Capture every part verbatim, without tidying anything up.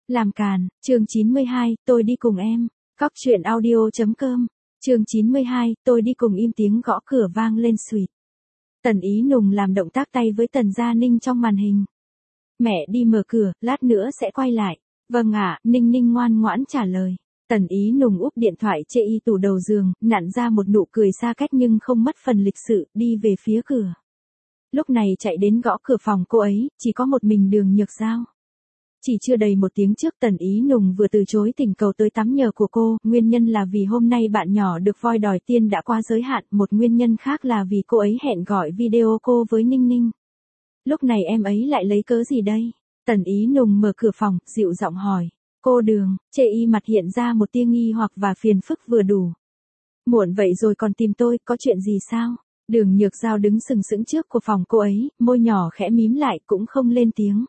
Làm càn, chương chín mươi hai, tôi đi cùng em. Góc truyện audio.com. Chương chín mươi hai, tôi đi cùng im tiếng gõ cửa vang lên xuỵt. Tần Ý Nùng làm động tác tay với Tần Gia Ninh trong màn hình. Mẹ đi mở cửa, lát nữa sẽ quay lại. Vâng ạ, Ninh Ninh ngoan ngoãn trả lời. Tần Ý Nùng úp điện thoại chê y tủ đầu giường, nặn ra một nụ cười xa cách nhưng không mất phần lịch sự, đi về phía cửa. Lúc này chạy đến gõ cửa phòng cô ấy, chỉ có một mình Đường Nhược Giao. Chỉ chưa đầy một tiếng trước Tần Ý Nùng vừa từ chối thỉnh cầu tới tắm nhờ của cô, nguyên nhân là vì hôm nay bạn nhỏ được voi đòi tiên đã qua giới hạn, một nguyên nhân khác là vì cô ấy hẹn gọi video cô với Ninh Ninh. Lúc này em ấy lại lấy cớ gì đây? Tần Ý Nùng mở cửa phòng, dịu giọng hỏi. Cô Đường, chê y mặt hiện ra một tia nghi hoặc và phiền phức vừa đủ. Muộn vậy rồi còn tìm tôi, có chuyện gì sao? Đường Nhược Giao đứng sừng sững trước của phòng cô ấy, môi nhỏ khẽ mím lại cũng không lên tiếng.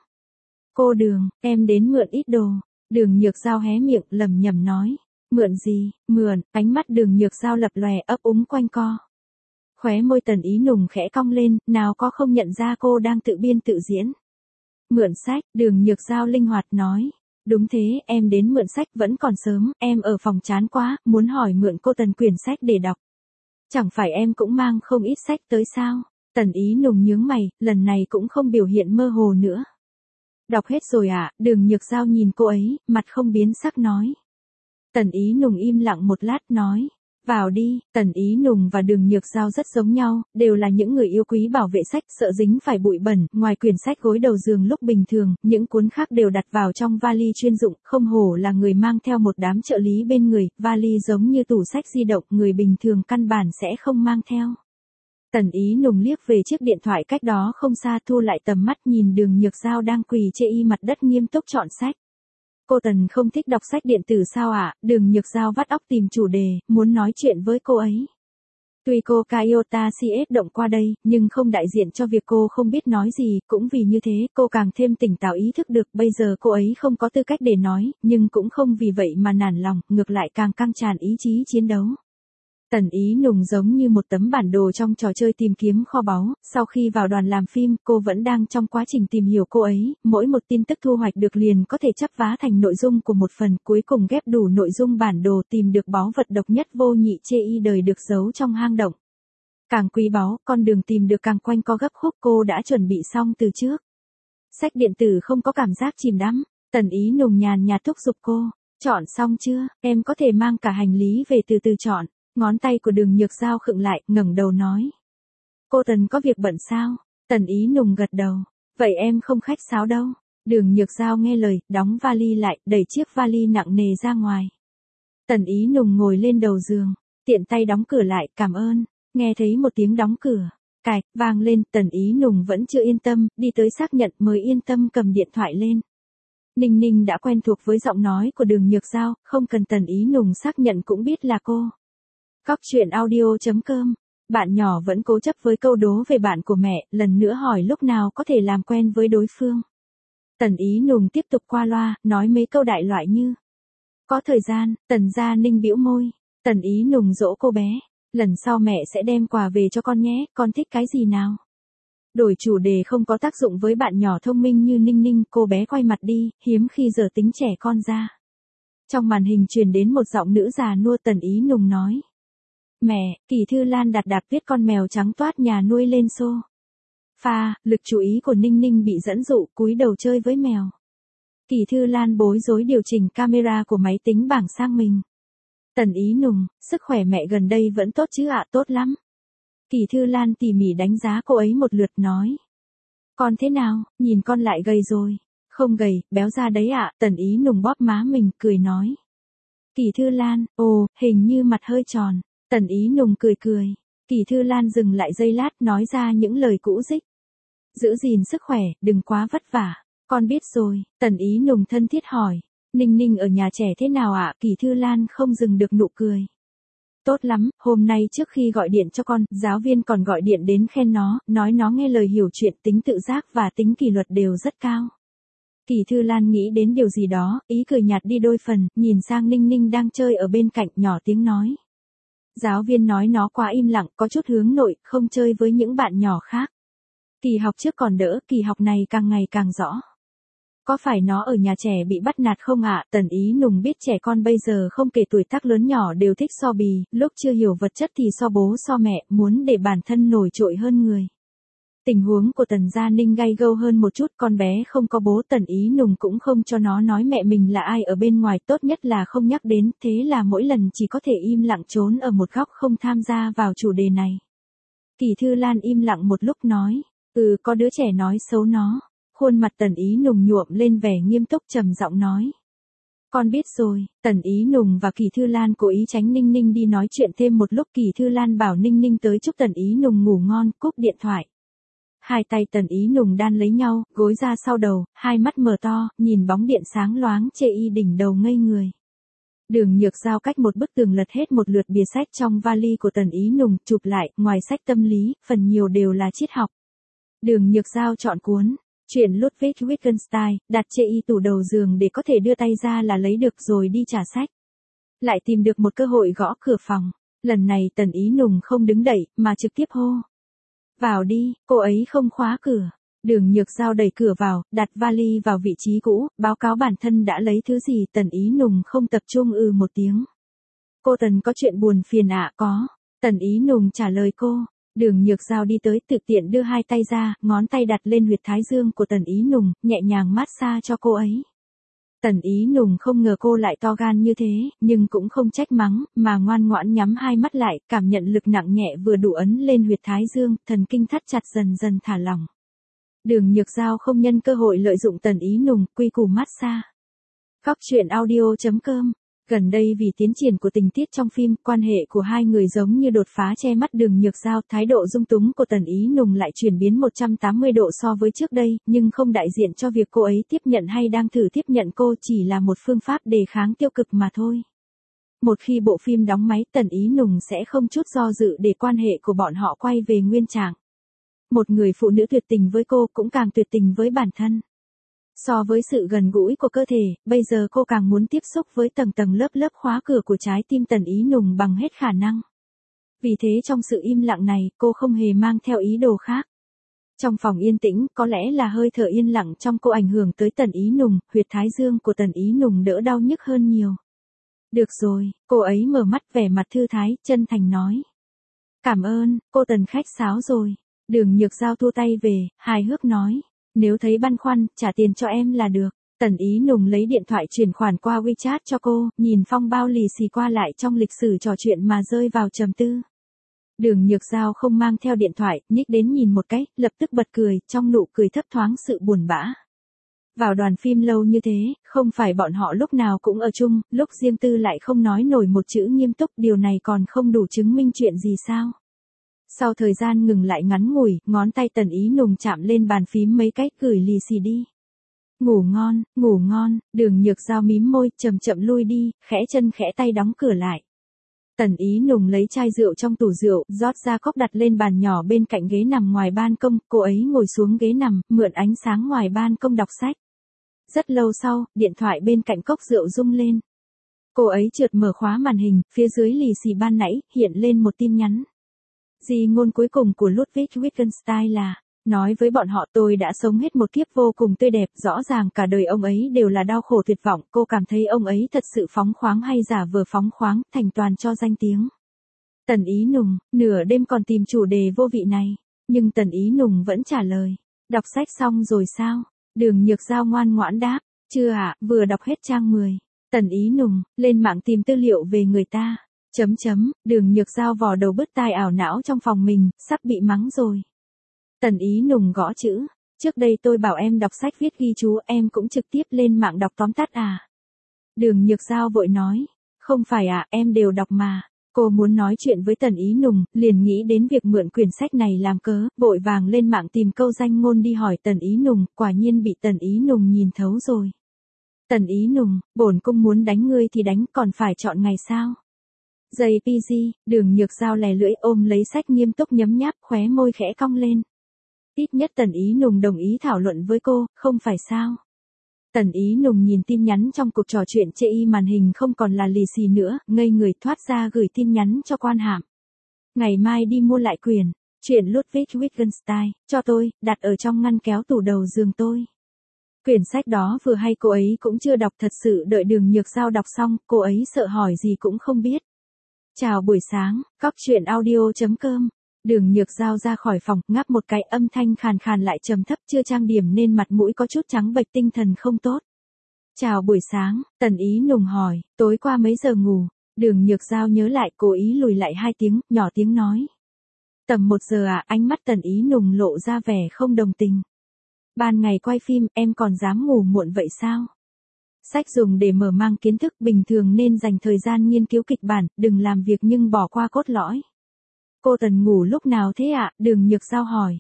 Cô Đường, em đến mượn ít đồ. Đường Nhược Giao hé miệng lẩm nhẩm nói. Mượn gì? Mượn, ánh mắt Đường Nhược Giao lập lòe ấp úng quanh co. Khóe môi Tần Ý Nùng khẽ cong lên, nào có không nhận ra cô đang tự biên tự diễn. Mượn sách, Đường Nhược Giao linh hoạt nói. Đúng thế, em đến mượn sách vẫn còn sớm, em ở phòng chán quá, muốn hỏi mượn cô Tần quyển sách để đọc. Chẳng phải em cũng mang không ít sách tới sao? Tần Ý Nùng nhướng mày, lần này cũng không biểu hiện mơ hồ nữa. Đọc hết rồi à? Đường Nhược Giao nhìn cô ấy, mặt không biến sắc nói. Tần Ý Nùng im lặng một lát nói. Vào đi. Tần Ý Nùng và Đường Nhược Giao rất giống nhau, đều là những người yêu quý bảo vệ sách, sợ dính phải bụi bẩn, ngoài quyển sách gối đầu giường lúc bình thường, những cuốn khác đều đặt vào trong vali chuyên dụng, không hổ là người mang theo một đám trợ lý bên người, vali giống như tủ sách di động, người bình thường căn bản sẽ không mang theo. Tần Ý Nùng liếc về chiếc điện thoại cách đó không xa, thu lại tầm mắt nhìn Đường Nhược Giao đang quỳ chê y mặt đất nghiêm túc chọn sách. Cô Tần không thích đọc sách điện tử sao ạ? À? Đường Nhược Giao vắt óc tìm chủ đề, muốn nói chuyện với cô ấy. Tuy cô Kayota xê ét động qua đây, nhưng không đại diện cho việc cô không biết nói gì, cũng vì như thế, cô càng thêm tỉnh táo ý thức được bây giờ cô ấy không có tư cách để nói, nhưng cũng không vì vậy mà nản lòng, ngược lại càng căng tràn ý chí chiến đấu. Tần Ý Nùng giống như một tấm bản đồ trong trò chơi tìm kiếm kho báu, sau khi vào đoàn làm phim, cô vẫn đang trong quá trình tìm hiểu cô ấy, mỗi một tin tức thu hoạch được liền có thể chắp vá thành nội dung của một phần, cuối cùng ghép đủ nội dung bản đồ tìm được báu vật độc nhất vô nhị chê y đời được giấu trong hang động. Càng quý báu, con đường tìm được càng quanh co gấp khúc, cô đã chuẩn bị xong từ trước. Sách điện tử không có cảm giác chìm đắm, Tần Ý Nùng nhàn nhạt thúc giục cô, chọn xong chưa, em có thể mang cả hành lý về từ từ chọn. Ngón tay của Đường Nhược Giao khựng lại, ngẩng đầu nói. Cô Tần có việc bận sao? Tần Ý Nùng gật đầu. Vậy em không khách sáo đâu. Đường Nhược Giao nghe lời, đóng vali lại, đẩy chiếc vali nặng nề ra ngoài. Tần Ý Nùng ngồi lên đầu giường, tiện tay đóng cửa lại, cảm ơn. Nghe thấy một tiếng đóng cửa, cạch, vang lên, Tần Ý Nùng vẫn chưa yên tâm, đi tới xác nhận mới yên tâm cầm điện thoại lên. Ninh Ninh đã quen thuộc với giọng nói của Đường Nhược Giao, không cần Tần Ý Nùng xác nhận cũng biết là cô. Góc truyện audio.com. Bạn nhỏ vẫn cố chấp với câu đố về bạn của mẹ, lần nữa hỏi lúc nào có thể làm quen với đối phương. Tần Ý Nùng tiếp tục qua loa, nói mấy câu đại loại như. Có thời gian, Tần Gia Ninh bĩu môi. Tần Ý Nùng dỗ cô bé. Lần sau mẹ sẽ đem quà về cho con nhé, con thích cái gì nào? Đổi chủ đề không có tác dụng với bạn nhỏ thông minh như Ninh Ninh, cô bé quay mặt đi, hiếm khi giờ tính trẻ con ra. Trong màn hình truyền đến một giọng nữ già nua. Tần Ý Nùng nói. Mẹ, Kỳ Thư Lan đặt đạp viết con mèo trắng toát nhà nuôi lên xô. Pha, lực chú ý của Ninh Ninh bị dẫn dụ, cúi đầu chơi với mèo. Kỳ Thư Lan bối rối điều chỉnh camera của máy tính bảng sang mình. Tần Ý Nùng, sức khỏe mẹ gần đây vẫn tốt chứ ạ? Tốt lắm. Kỳ Thư Lan tỉ mỉ đánh giá cô ấy một lượt nói. Con thế nào, nhìn con lại gầy rồi. Không gầy, béo ra đấy ạ. Tần Ý Nùng bóp má mình, cười nói. Kỳ Thư Lan, ồ, hình như mặt hơi tròn. Tần Ý Nùng cười cười. Kỳ Thư Lan dừng lại giây lát, nói ra những lời cũ dích. Giữ gìn sức khỏe, đừng quá vất vả. Con biết rồi. Tần Ý Nùng thân thiết hỏi. Ninh Ninh ở nhà trẻ thế nào ạ? Kỳ Thư Lan không dừng được nụ cười. Tốt lắm, hôm nay trước khi gọi điện cho con, giáo viên còn gọi điện đến khen nó, nói nó nghe lời hiểu chuyện, tính tự giác và tính kỷ luật đều rất cao. Kỳ Thư Lan nghĩ đến điều gì đó, ý cười nhạt đi đôi phần, nhìn sang Ninh Ninh đang chơi ở bên cạnh, nhỏ tiếng nói. Giáo viên nói nó quá im lặng, có chút hướng nội, không chơi với những bạn nhỏ khác. Kỳ học trước còn đỡ, kỳ học này càng ngày càng rõ. Có phải nó ở nhà trẻ bị bắt nạt không ạ? Tần Ý Nùng biết trẻ con bây giờ không kể tuổi tác lớn nhỏ đều thích so bì, lúc chưa hiểu vật chất thì so bố so mẹ, muốn để bản thân nổi trội hơn người. Tình huống của Tần Gia Ninh gay gâu hơn một chút, con bé không có bố, Tần Ý Nùng cũng không cho nó nói mẹ mình là ai ở bên ngoài, tốt nhất là không nhắc đến, thế là mỗi lần chỉ có thể im lặng trốn ở một góc không tham gia vào chủ đề này. Kỳ Thư Lan im lặng một lúc nói, ừ có đứa trẻ nói xấu nó. Khuôn mặt Tần Ý Nùng nhuộm lên vẻ nghiêm túc trầm giọng nói. Con biết rồi. Tần Ý Nùng và Kỳ Thư Lan cố ý tránh Ninh Ninh đi nói chuyện thêm một lúc. Kỳ Thư Lan bảo Ninh Ninh tới chúc Tần Ý Nùng ngủ ngon, cúp điện thoại. Hai tay Tần Ý Nùng đan lấy nhau, gối ra sau đầu, hai mắt mở to, nhìn bóng điện sáng loáng chê y đỉnh đầu ngây người. Đường Nhược Giao cách một bức tường lật hết một lượt bìa sách trong vali của Tần Ý Nùng, chụp lại, ngoài sách tâm lý, phần nhiều đều là triết học. Đường Nhược Giao chọn cuốn Chuyện Ludwig Wittgenstein, đặt chê y tủ đầu giường để có thể đưa tay ra là lấy được rồi đi trả sách. Lại tìm được một cơ hội gõ cửa phòng. Lần này Tần Ý Nùng không đứng đẩy, mà trực tiếp hô. Vào đi, cô ấy không khóa cửa. Đường Nhược Giao đẩy cửa vào, đặt vali vào vị trí cũ, báo cáo bản thân đã lấy thứ gì. Tần Ý Nùng không tập trung ừ một tiếng. Cô Tần có chuyện buồn phiền ạ? À? Có. Tần Ý Nùng trả lời cô. Đường Nhược Giao đi tới, thực tiện đưa hai tay ra, ngón tay đặt lên huyệt thái dương của Tần Ý Nùng, nhẹ nhàng massage cho cô ấy. Tần Ý Nùng không ngờ cô lại to gan như thế, nhưng cũng không trách mắng, mà ngoan ngoãn nhắm hai mắt lại, cảm nhận lực nặng nhẹ vừa đủ ấn lên huyệt thái dương, thần kinh thắt chặt dần dần thả lỏng. Đường Nhược Giao không nhân cơ hội lợi dụng Tần Ý Nùng, quy củ massage. Góc truyện audio chấm com. Gần đây vì tiến triển của tình tiết trong phim, quan hệ của hai người giống như đột phá che mắt Đường Nhược Giao, thái độ dung túng của Tần Ý Nùng lại chuyển biến một trăm tám mươi độ so với trước đây, nhưng không đại diện cho việc cô ấy tiếp nhận hay đang thử tiếp nhận cô, chỉ là một phương pháp đề kháng tiêu cực mà thôi. Một khi bộ phim đóng máy, Tần Ý Nùng sẽ không chút do dự để quan hệ của bọn họ quay về nguyên trạng. Một người phụ nữ tuyệt tình với cô cũng càng tuyệt tình với bản thân. So với sự gần gũi của cơ thể, bây giờ cô càng muốn tiếp xúc với tầng tầng lớp lớp khóa cửa của trái tim Tần Ý Nùng bằng hết khả năng. Vì thế trong sự im lặng này, cô không hề mang theo ý đồ khác. Trong phòng yên tĩnh, có lẽ là hơi thở yên lặng trong cô ảnh hưởng tới Tần Ý Nùng, huyệt thái dương của Tần Ý Nùng đỡ đau nhức hơn nhiều. Được rồi, cô ấy mở mắt vẻ mặt thư thái, chân thành nói. Cảm ơn, cô Tần khách sáo rồi. Đường Nhược Giao thua tay về, hài hước nói. Nếu thấy băn khoăn, trả tiền cho em là được. Tần Ý Nùng lấy điện thoại chuyển khoản qua WeChat cho cô, nhìn phong bao lì xì qua lại trong lịch sử trò chuyện mà rơi vào trầm tư. Đường Nhược Giao không mang theo điện thoại, nhích đến nhìn một cái, lập tức bật cười, trong nụ cười thấp thoáng sự buồn bã. Vào đoàn phim lâu như thế, không phải bọn họ lúc nào cũng ở chung, lúc riêng tư lại không nói nổi một chữ nghiêm túc, điều này còn không đủ chứng minh chuyện gì sao? Sau thời gian ngừng lại ngắn ngủi, ngón tay Tần Ý Nùng chạm lên bàn phím mấy cái, gửi lì xì đi. Ngủ ngon, ngủ ngon. Đường Nhược Giao mím môi, chậm chậm lui đi, khẽ chân khẽ tay đóng cửa lại. Tần Ý Nùng lấy chai rượu trong tủ rượu, rót ra cốc đặt lên bàn nhỏ bên cạnh ghế nằm ngoài ban công, cô ấy ngồi xuống ghế nằm, mượn ánh sáng ngoài ban công đọc sách. Rất lâu sau, điện thoại bên cạnh cốc rượu rung lên. Cô ấy chợt mở khóa màn hình, phía dưới lì xì ban nãy, hiện lên một tin nhắn. Di ngôn cuối cùng của Ludwig Wittgenstein là, nói với bọn họ tôi đã sống hết một kiếp vô cùng tươi đẹp, rõ ràng cả đời ông ấy đều là đau khổ tuyệt vọng, cô cảm thấy ông ấy thật sự phóng khoáng hay giả vờ phóng khoáng, thành toàn cho danh tiếng. Tần Ý Nùng, nửa đêm còn tìm chủ đề vô vị này, nhưng Tần Ý Nùng vẫn trả lời, đọc sách xong rồi sao? Đường Nhược Giao ngoan ngoãn đáp, chưa ạ, à, vừa đọc hết trang mười. Tần Ý Nùng, lên mạng tìm tư liệu về người ta. Chấm chấm, Đường Nhược Giao vò đầu bứt tai ảo não trong phòng mình, sắp bị mắng rồi. Tần Ý Nùng gõ chữ, trước đây tôi bảo em đọc sách viết ghi chú, em cũng trực tiếp lên mạng đọc tóm tắt à? Đường Nhược Giao vội nói, không phải ạ, à, em đều đọc mà. Cô muốn nói chuyện với Tần Ý Nùng, liền nghĩ đến việc mượn quyển sách này làm cớ, vội vàng lên mạng tìm câu danh ngôn đi hỏi Tần Ý Nùng, quả nhiên bị Tần Ý Nùng nhìn thấu rồi. Tần Ý Nùng, bổn cung muốn đánh ngươi thì đánh, còn phải chọn ngày sao? gi pê giê, Đường Nhược Giao lè lưỡi ôm lấy sách nghiêm túc nhấm nháp, khóe môi khẽ cong lên. Ít nhất Tần Ý Nùng đồng ý thảo luận với cô, không phải sao? Tần Ý Nùng nhìn tin nhắn trong cuộc trò chuyện chê y màn hình không còn là lì xì nữa, ngây người thoát ra gửi tin nhắn cho quan hàm. Ngày mai đi mua lại quyển, chuyện Ludwig Wittgenstein, cho tôi, đặt ở trong ngăn kéo tủ đầu giường tôi. Quyển sách đó vừa hay cô ấy cũng chưa đọc, thật sự đợi Đường Nhược Giao đọc xong, cô ấy sợ hỏi gì cũng không biết. Chào buổi sáng, cóc truyện audio chấm com. Đường Nhược Giao ra khỏi phòng, ngáp một cái, âm thanh khàn khàn lại trầm thấp, chưa trang điểm nên mặt mũi có chút trắng bệch, tinh thần không tốt. Chào buổi sáng, Tần Ý Nùng hỏi, tối qua mấy giờ ngủ? Đường Nhược Giao nhớ lại, cố ý lùi lại hai tiếng, nhỏ tiếng nói. Tầm một giờ à? Ánh mắt Tần Ý Nùng lộ ra vẻ không đồng tình. Ban ngày quay phim, em còn dám ngủ muộn vậy sao? Sách dùng để mở mang kiến thức, bình thường nên dành thời gian nghiên cứu kịch bản, đừng làm việc nhưng bỏ qua cốt lõi. Cô Tần ngủ lúc nào thế ạ? Đường Nhược Giao hỏi.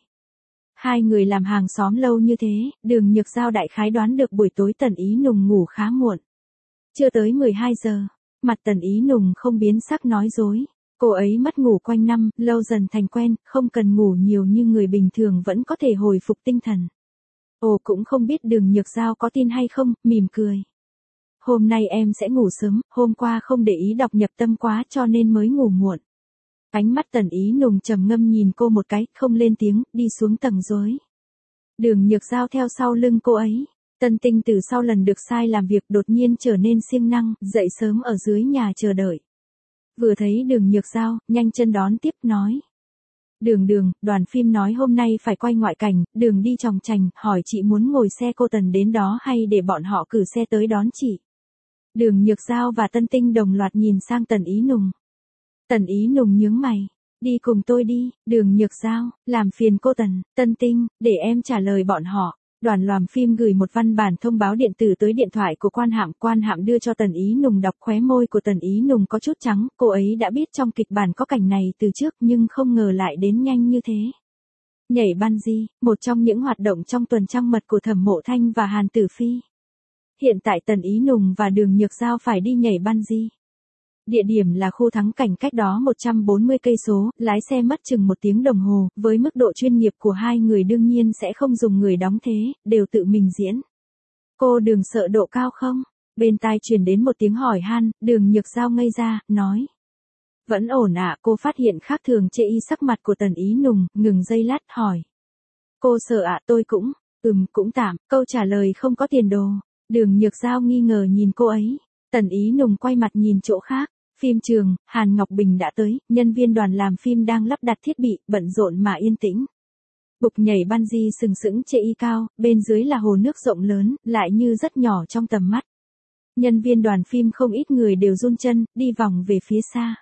Hai người làm hàng xóm lâu như thế, Đường Nhược Giao đại khái đoán được buổi tối Tần Ý Nùng ngủ khá muộn. Chưa tới mười hai giờ, mặt Tần Ý Nùng không biến sắc nói dối. Cô ấy mất ngủ quanh năm, lâu dần thành quen, không cần ngủ nhiều như người bình thường vẫn có thể hồi phục tinh thần. Ồ, cũng không biết Đường Nhược Giao có tin hay không, mỉm cười. Hôm nay em sẽ ngủ sớm, hôm qua không để ý đọc nhập tâm quá cho nên mới ngủ muộn. Ánh mắt Tần Ý Nùng trầm ngâm nhìn cô một cái, không lên tiếng, đi xuống tầng dưới. Đường Nhược Giao theo sau lưng cô ấy. Tân Tinh từ sau lần được sai làm việc đột nhiên trở nên siêng năng, dậy sớm ở dưới nhà chờ đợi. Vừa thấy Đường Nhược Giao, nhanh chân đón tiếp nói. Đường Đường, đoàn phim nói hôm nay phải quay ngoại cảnh, Đường đi chòng chành, hỏi chị muốn ngồi xe cô Tần đến đó hay để bọn họ cử xe tới đón chị. Đường Nhược Giao và Tân Tinh đồng loạt nhìn sang Tần Ý Nùng. Tần Ý Nùng nhướng mày. Đi cùng tôi đi, Đường Nhược Giao, làm phiền cô Tần, Tân Tinh, để em trả lời bọn họ. Đoàn làm phim gửi một văn bản thông báo điện tử tới điện thoại của Quan Hạm, Quan Hạm đưa cho Tần Ý Nùng đọc, khóe môi của Tần Ý Nùng có chút trắng, cô ấy đã biết trong kịch bản có cảnh này từ trước nhưng không ngờ lại đến nhanh như thế. Nhảy bungee, một trong những hoạt động trong tuần trăng mật của Thẩm Mộ Thanh và Hàn Tử Phi. Hiện tại Tần Ý Nùng và Đường Nhược Giao phải đi nhảy bungee. Địa điểm là khu thắng cảnh cách đó một trăm bốn mươi cây số, lái xe mất chừng một tiếng đồng hồ, với mức độ chuyên nghiệp của hai người đương nhiên sẽ không dùng người đóng thế, đều tự mình diễn. Cô Đường sợ độ cao không? Bên tai truyền đến một tiếng hỏi han, Đường Nhược Giao ngây ra, nói. Vẫn ổn ạ, cô phát hiện khác thường chê y sắc mặt của Tần Ý Nùng, ngừng giây lát, hỏi. Cô sợ ạ, tôi cũng, ừm, cũng tạm, câu trả lời không có tiền đồ. Đường Nhược Giao nghi ngờ nhìn cô ấy. Tần Ý Nùng quay mặt nhìn chỗ khác. Phim trường, Hàn Ngọc Bình đã tới, nhân viên đoàn làm phim đang lắp đặt thiết bị, bận rộn mà yên tĩnh. Bục nhảy bungee sừng sững chê y cao, bên dưới là hồ nước rộng lớn, lại như rất nhỏ trong tầm mắt. Nhân viên đoàn phim không ít người đều run chân, đi vòng về phía xa.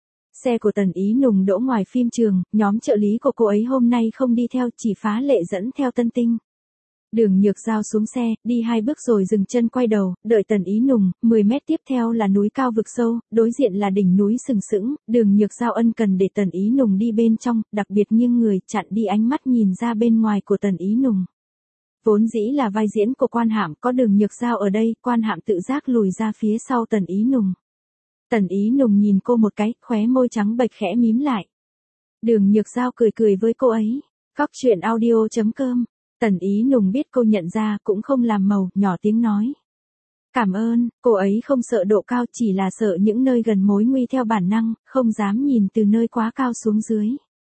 Xe của Tần Ý Nùng đỗ ngoài phim trường, nhóm trợ lý của cô ấy hôm nay không đi theo, chỉ Phá Lệ dẫn theo Tân Tinh. Đường Nhược Giao xuống xe, đi hai bước rồi dừng chân quay đầu, đợi Tần Ý Nùng, mười mét tiếp theo là núi cao vực sâu, đối diện là đỉnh núi sừng sững, Đường Nhược Giao ân cần để Tần Ý Nùng đi bên trong, đặc biệt nghiêng người, chặn đi ánh mắt nhìn ra bên ngoài của Tần Ý Nùng. Vốn dĩ là vai diễn của Quan Hạm, có Đường Nhược Giao ở đây, Quan Hạm tự giác lùi ra phía sau Tần Ý Nùng. Tần Ý Nùng nhìn cô một cái, khóe môi trắng bệch khẽ mím lại. Đường Nhược Giao cười cười với cô ấy. Cóc truyện audio chấm com. Tần Ý Nùng biết cô nhận ra cũng không làm màu, nhỏ tiếng nói. Cảm ơn, cô ấy không sợ độ cao, chỉ là sợ những nơi gần mối nguy theo bản năng, không dám nhìn từ nơi quá cao xuống dưới.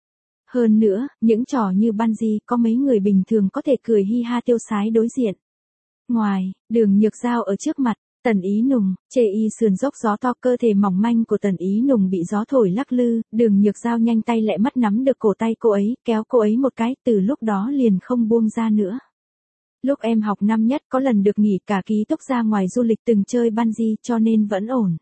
Hơn nữa, những trò như bungee có mấy người bình thường có thể cười hi ha tiêu sái đối diện. Ngoài, Đường Nhược Giao ở trước mặt, Tần Ý Nùng, chê y sườn dốc gió to, cơ thể mỏng manh của Tần Ý Nùng bị gió thổi lắc lư, Đường Nhược Giao nhanh tay lẹ mắt nắm được cổ tay cô ấy, kéo cô ấy một cái, từ lúc đó liền không buông ra nữa. Lúc em học năm nhất có lần được nghỉ cả ký túc ra ngoài du lịch từng chơi bungee cho nên vẫn ổn.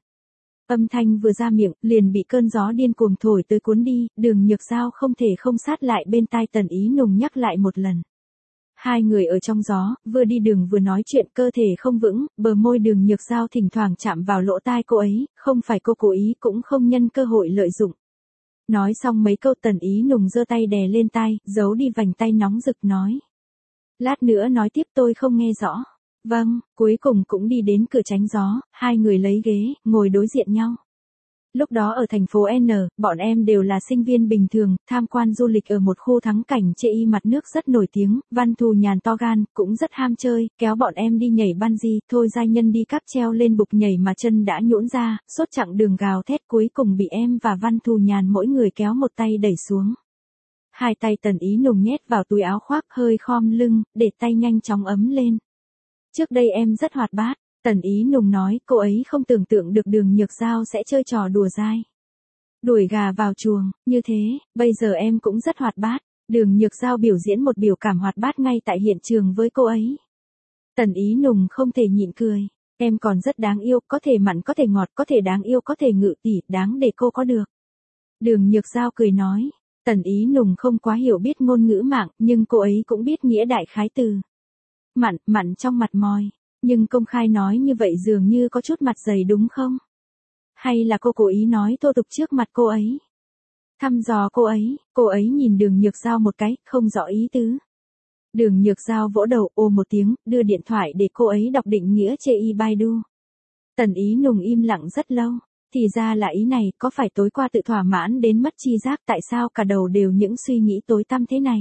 Âm thanh vừa ra miệng, liền bị cơn gió điên cuồng thổi tới cuốn đi, Đường Nhược Giao không thể không sát lại bên tai Tần Ý Nùng nhắc lại một lần. Hai người ở trong gió, vừa đi đường vừa nói chuyện, cơ thể không vững, bờ môi Đường Nhược Giao thỉnh thoảng chạm vào lỗ tai cô ấy, không phải cô cố ý cũng không nhân cơ hội lợi dụng. Nói xong mấy câu Tần Ý Nùng giơ tay đè lên tai, giấu đi vành tay nóng rực nói. Lát nữa nói tiếp, tôi không nghe rõ. Vâng, cuối cùng cũng đi đến cửa tránh gió, hai người lấy ghế, ngồi đối diện nhau. Lúc đó ở thành phố N, bọn em đều là sinh viên bình thường, tham quan du lịch ở một khu thắng cảnh chê y mặt nước rất nổi tiếng, Văn Thù Nhàn to gan, cũng rất ham chơi, kéo bọn em đi nhảy bungee, thôi giai nhân đi cáp treo lên bục nhảy mà chân đã nhũn ra, suốt chặng đường gào thét, cuối cùng bị em và Văn Thù Nhàn mỗi người kéo một tay đẩy xuống. Hai tay Tần Ý Nùng nhét vào túi áo khoác, hơi khom lưng, để tay nhanh chóng ấm lên. Trước đây em rất hoạt bát, Tần Ý Nùng nói, cô ấy không tưởng tượng được Đường Nhược Giao sẽ chơi trò đùa dai. Đuổi gà vào chuồng, như thế, bây giờ em cũng rất hoạt bát. Đường Nhược Giao biểu diễn một biểu cảm hoạt bát ngay tại hiện trường với cô ấy. Tần Ý Nùng không thể nhịn cười. Em còn rất đáng yêu, có thể mặn có thể ngọt, có thể đáng yêu có thể ngự tỉ, đáng để cô có được. Đường Nhược Giao cười nói. Tần Ý Nùng không quá hiểu biết ngôn ngữ mạng, nhưng cô ấy cũng biết nghĩa đại khái từ. Mặn, mặn trong mặt mòi. Nhưng công khai nói như vậy dường như có chút mặt dày đúng không? Hay là cô cố ý nói thô tục trước mặt cô ấy? Thăm dò cô ấy, cô ấy nhìn Đường Nhược Giao một cái, không rõ ý tứ. Đường Nhược Giao vỗ đầu ồ một tiếng, đưa điện thoại để cô ấy đọc định nghĩa chê y Baidu. Tần Ý Nùng im lặng rất lâu. Thì ra là ý này, có phải tối qua tự thỏa mãn đến mất chi giác, tại sao cả đầu đều những suy nghĩ tối tăm thế này?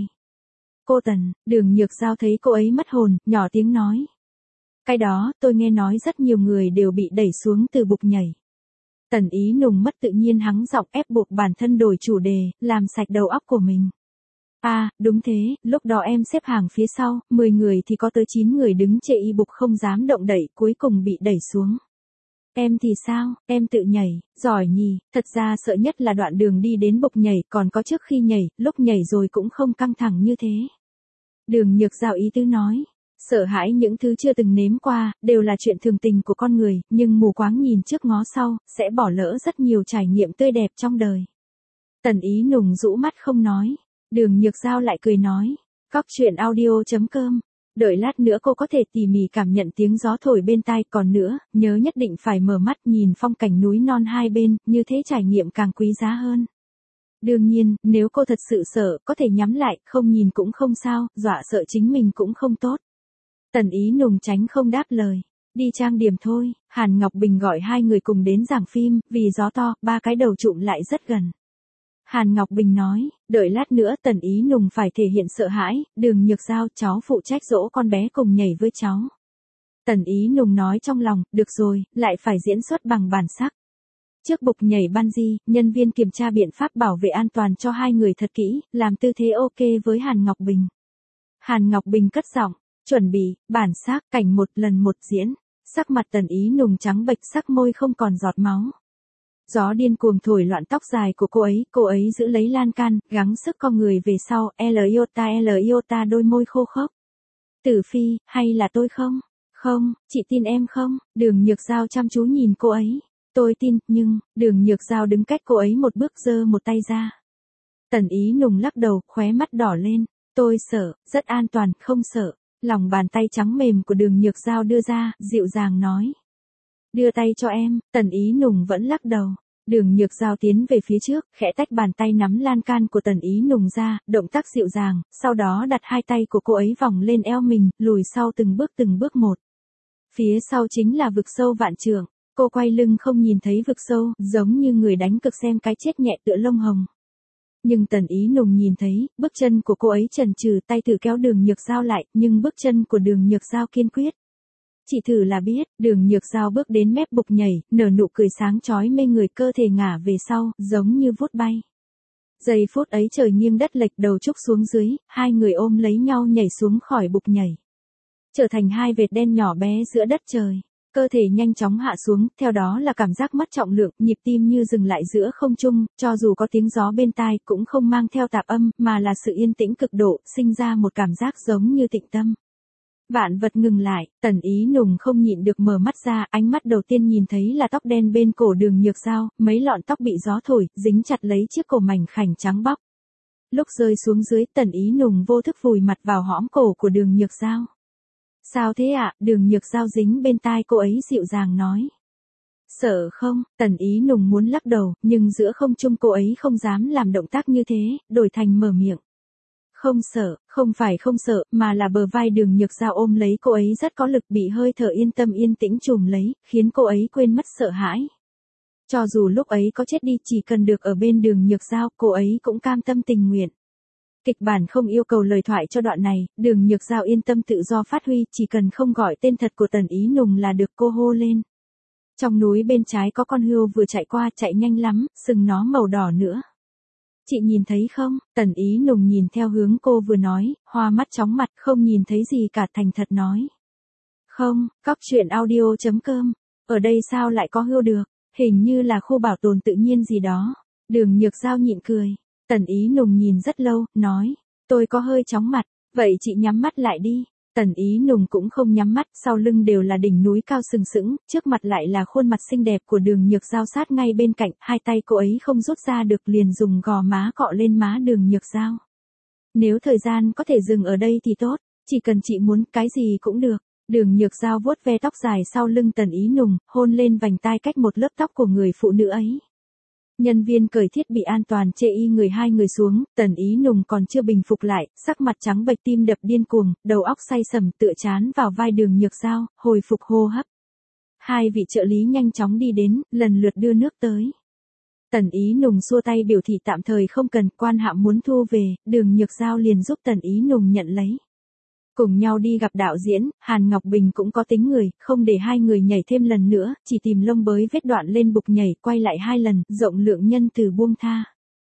Cô Tần, Đường Nhược Giao thấy cô ấy mất hồn, nhỏ tiếng nói. Cái đó, tôi nghe nói rất nhiều người đều bị đẩy xuống từ bục nhảy. Tần Ý Nùng mất tự nhiên hắng giọng ép buộc bản thân đổi chủ đề, làm sạch đầu óc của mình. À, đúng thế, lúc đó em xếp hàng phía sau, mười người thì có tới chín người đứng chê y bục không dám động đẩy, cuối cùng bị đẩy xuống. Em thì sao, em tự nhảy, giỏi nhỉ, thật ra sợ nhất là đoạn đường đi đến bục nhảy, còn có trước khi nhảy, lúc nhảy rồi cũng không căng thẳng như thế. Đường Nhược Giao ý tứ nói. Sợ hãi những thứ chưa từng nếm qua, đều là chuyện thường tình của con người, nhưng mù quáng nhìn trước ngó sau, sẽ bỏ lỡ rất nhiều trải nghiệm tươi đẹp trong đời. Tần Ý Nùng rũ mắt không nói. Đường Nhược Giao lại cười nói. Cóc truyện audio chấm com. Đợi lát nữa cô có thể tỉ mỉ cảm nhận tiếng gió thổi bên tai, còn nữa, nhớ nhất định phải mở mắt nhìn phong cảnh núi non hai bên, như thế trải nghiệm càng quý giá hơn. Đương nhiên, nếu cô thật sự sợ, có thể nhắm lại, không nhìn cũng không sao, dọa sợ chính mình cũng không tốt. Tần Ý Nùng tránh không đáp lời. Đi trang điểm thôi, Hàn Ngọc Bình gọi hai người cùng đến giảng phim, vì gió to, ba cái đầu trụm lại rất gần. Hàn Ngọc Bình nói, đợi lát nữa Tần Ý Nùng phải thể hiện sợ hãi, Đường Nhược Giao cháu phụ trách dỗ con bé cùng nhảy với cháu. Tần Ý Nùng nói trong lòng, được rồi, lại phải diễn xuất bằng bản sắc. Trước bục nhảy bungee, nhân viên kiểm tra biện pháp bảo vệ an toàn cho hai người thật kỹ, làm tư thế ok với Hàn Ngọc Bình. Hàn Ngọc Bình cất giọng. Chuẩn bị, bản sắc, cảnh một lần một diễn. Sắc mặt Tần Ý Nùng trắng bệch, sắc môi không còn giọt máu. Gió điên cuồng thổi loạn tóc dài của cô ấy, cô ấy giữ lấy lan can, gắng sức co người về sau, L iota L iota đôi môi khô khốc. Tử Phi, hay là tôi không? Không, chị tin em không? Đường Nhược Giao chăm chú nhìn cô ấy. Tôi tin, nhưng, Đường Nhược Giao đứng cách cô ấy một bước giơ một tay ra. Tần Ý Nùng lắc đầu, khóe mắt đỏ lên. Tôi sợ, rất an toàn, không sợ. Lòng bàn tay trắng mềm của Đường Nhược Giao đưa ra, dịu dàng nói. Đưa tay cho em, Tần Ý Nùng vẫn lắc đầu. Đường Nhược Giao tiến về phía trước, khẽ tách bàn tay nắm lan can của Tần Ý Nùng ra, động tác dịu dàng, sau đó đặt hai tay của cô ấy vòng lên eo mình, lùi sau từng bước từng bước một. Phía sau chính là vực sâu vạn trượng, cô quay lưng không nhìn thấy vực sâu, giống như người đánh cực xem cái chết nhẹ tựa lông hồng. Nhưng Tần Ý Nùng nhìn thấy, bước chân của cô ấy chần chừ, tay thử kéo Đường Nhược Giao lại, nhưng bước chân của Đường Nhược Giao kiên quyết. Chỉ thử là biết, Đường Nhược Giao bước đến mép bục nhảy, nở nụ cười sáng chói mê người, cơ thể ngả về sau, giống như vút bay. Giây phút ấy trời nghiêng đất lệch, đầu trúc xuống dưới, hai người ôm lấy nhau nhảy xuống khỏi bục nhảy. Trở thành hai vệt đen nhỏ bé giữa đất trời. Cơ thể nhanh chóng hạ xuống, theo đó là cảm giác mất trọng lượng, nhịp tim như dừng lại giữa không trung, cho dù có tiếng gió bên tai cũng không mang theo tạp âm, mà là sự yên tĩnh cực độ, sinh ra một cảm giác giống như tịnh tâm. Vạn vật ngừng lại, Tần Ý Nùng không nhịn được mở mắt ra, ánh mắt đầu tiên nhìn thấy là tóc đen bên cổ Đường Nhược Giao, mấy lọn tóc bị gió thổi, dính chặt lấy chiếc cổ mảnh khảnh trắng bóc. Lúc rơi xuống dưới, Tần Ý Nùng vô thức vùi mặt vào hõm cổ của Đường Nhược Giao. Sao thế ạ? À? Đường Nhược Giao dính bên tai cô ấy dịu dàng nói. Sợ không? Tần Ý Nùng muốn lắc đầu, nhưng giữa không trung cô ấy không dám làm động tác như thế, đổi thành mở miệng. Không sợ, không phải không sợ, mà là bờ vai Đường Nhược Giao ôm lấy cô ấy rất có lực, bị hơi thở yên tâm yên tĩnh trùm lấy, khiến cô ấy quên mất sợ hãi. Cho dù lúc ấy có chết đi, chỉ cần được ở bên Đường Nhược Giao, cô ấy cũng cam tâm tình nguyện. Kịch bản không yêu cầu lời thoại cho đoạn này, Đường Nhược Giao yên tâm tự do phát huy, chỉ cần không gọi tên thật của Tần Ý Nùng là được, cô hô lên. Trong núi bên trái có con hươu vừa chạy qua, chạy nhanh lắm, sừng nó màu đỏ nữa. Chị nhìn thấy không? Tần Ý Nùng nhìn theo hướng cô vừa nói, hoa mắt chóng mặt, không nhìn thấy gì cả, thành thật nói. Không, cóc truyện audio.com. Ở đây sao lại có hươu được? Hình như là khu bảo tồn tự nhiên gì đó. Đường Nhược Giao nhịn cười. Tần Ý Nùng nhìn rất lâu, nói. Tôi có hơi chóng mặt, vậy chị nhắm mắt lại đi. Tần Ý Nùng cũng không nhắm mắt, sau lưng đều là đỉnh núi cao sừng sững, trước mặt lại là khuôn mặt xinh đẹp của Đường Nhược Giao sát ngay bên cạnh, hai tay cô ấy không rút ra được liền dùng gò má cọ lên má Đường Nhược Giao. Nếu thời gian có thể dừng ở đây thì tốt, chỉ cần chị muốn cái gì cũng được. Đường Nhược Giao vuốt ve tóc dài sau lưng Tần Ý Nùng, hôn lên vành tai cách một lớp tóc của người phụ nữ ấy. Nhân viên cởi thiết bị an toàn chê y người hai người xuống, Tần Ý Nùng còn chưa bình phục lại, sắc mặt trắng bệch tim đập điên cuồng, đầu óc say sầm tựa chán vào vai Đường Nhược Giao, hồi phục hô hấp. Hai vị trợ lý nhanh chóng đi đến, lần lượt đưa nước tới. Tần Ý Nùng xua tay biểu thị tạm thời không cần, quan hạm muốn thu về, Đường Nhược Giao liền giúp Tần Ý Nùng nhận lấy. Cùng nhau đi gặp đạo diễn, Hàn Ngọc Bình cũng có tính người, không để hai người nhảy thêm lần nữa, chỉ tìm lông bới vết đoạn lên bục nhảy, quay lại hai lần, rộng lượng nhân từ buông tha.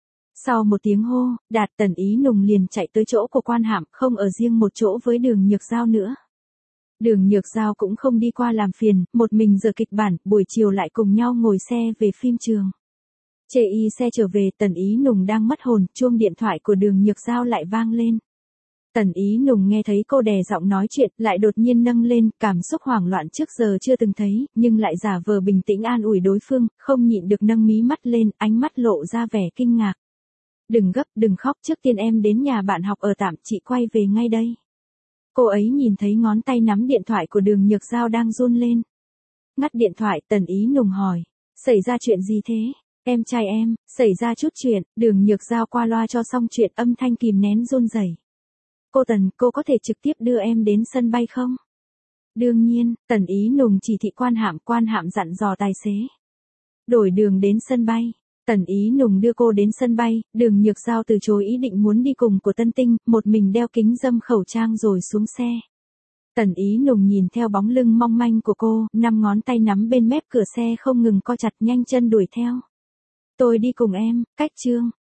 Sau một tiếng hô, Đạt Tần Ý Nùng liền chạy tới chỗ của quan hạm, không ở riêng một chỗ với Đường Nhược Giao nữa. Đường Nhược Giao cũng không đi qua làm phiền, một mình giờ kịch bản, buổi chiều lại cùng nhau ngồi xe về phim trường. Chê y xe trở về, Tần Ý Nùng đang mất hồn, chuông điện thoại của Đường Nhược Giao lại vang lên. Tần Ý Nùng nghe thấy cô đè giọng nói chuyện, lại đột nhiên nâng lên, cảm xúc hoảng loạn trước giờ chưa từng thấy, nhưng lại giả vờ bình tĩnh an ủi đối phương, không nhịn được nâng mí mắt lên, ánh mắt lộ ra vẻ kinh ngạc. Đừng gấp, đừng khóc, trước tiên em đến nhà bạn học ở tạm, chị quay về ngay đây. Cô ấy nhìn thấy ngón tay nắm điện thoại của Đường Nhược Giao đang run lên. Ngắt điện thoại, Tần Ý Nùng hỏi, xảy ra chuyện gì thế? Em trai em, xảy ra chút chuyện, Đường Nhược Giao qua loa cho xong chuyện, âm thanh kìm nén run rẩy. Cô Tần, cô có thể trực tiếp đưa em đến sân bay không? Đương nhiên, Tần Ý Nùng chỉ thị quan hạm, quan hạm dặn dò tài xế. Đổi đường đến sân bay. Tần Ý Nùng đưa cô đến sân bay, Đường Nhược Giao từ chối ý định muốn đi cùng của Tân Tinh, một mình đeo kính râm khẩu trang rồi xuống xe. Tần Ý Nùng nhìn theo bóng lưng mong manh của cô, năm ngón tay nắm bên mép cửa xe không ngừng co chặt, nhanh chân đuổi theo. Tôi đi cùng em, cách chương.